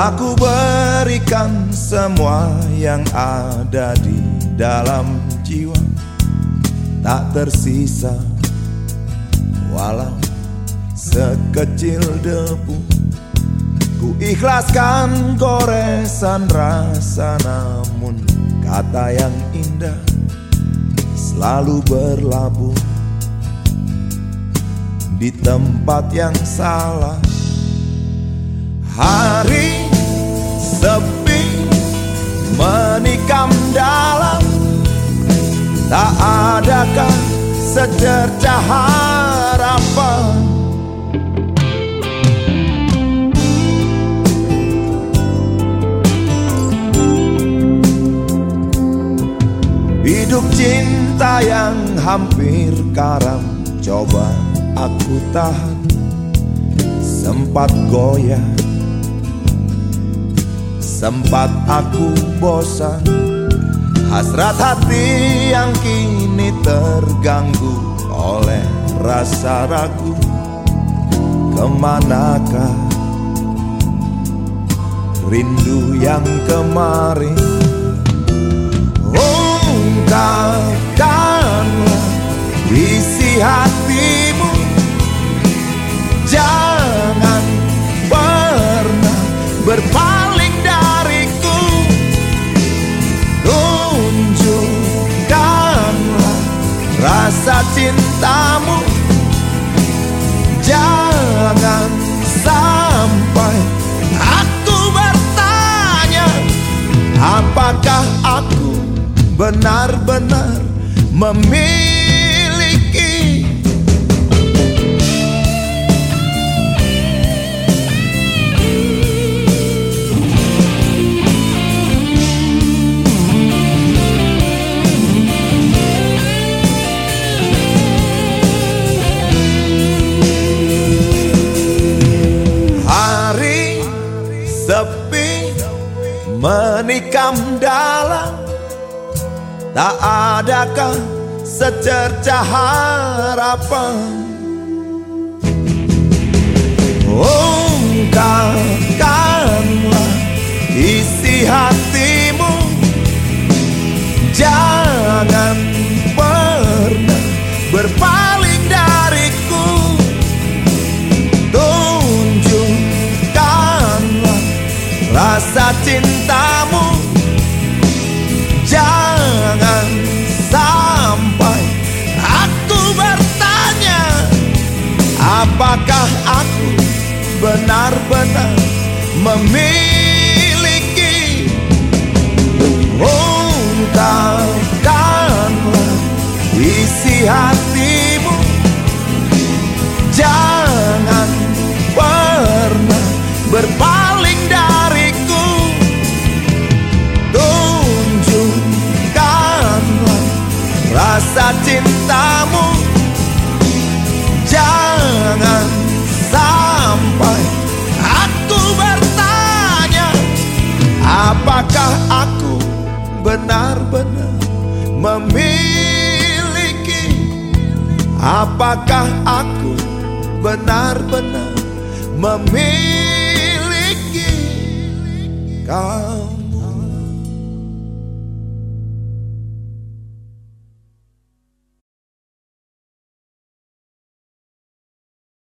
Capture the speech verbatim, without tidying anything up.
Telah ku berikan semua yang ada di dalam jiwa, tak tersisa walau sekecil debu. Ku ikhlaskan goresan rasa, namun kata yang indah selalu berlabuh di tempat yang salah. Hari sepi menikam dalam, tak adakah secercah harapan. Hidup cinta yang hampir karam, coba aku tahan, sempat goyah, sempat aku bosan. Hasrat hati yang kini terganggu oleh rasa ragu, kemanakah rindu yang kemarin? Ungkapkanlah isi hatimu, jangan pernah berpaling dariku. Tunjukkanlah rasa cintamu, jangan sampai aku bertanya, apakah aku benar-benar memiliki. Hari sepi menikam dalam, tak adakah secercah harapan. Ungkapkanlah isi hatimu, jangan pernah berpaling dariku. Tunjukkanlah rasa cintamu, jangan sampai aku bertanya, apakah aku benar-benar memiliki. Ungkapkanlah isi hatimu, jangan pernah berpaling dariku. Rasa cintamu, jangan sampai aku bertanya, apakah aku benar-benar memiliki. Apakah aku benar-benar memiliki kau.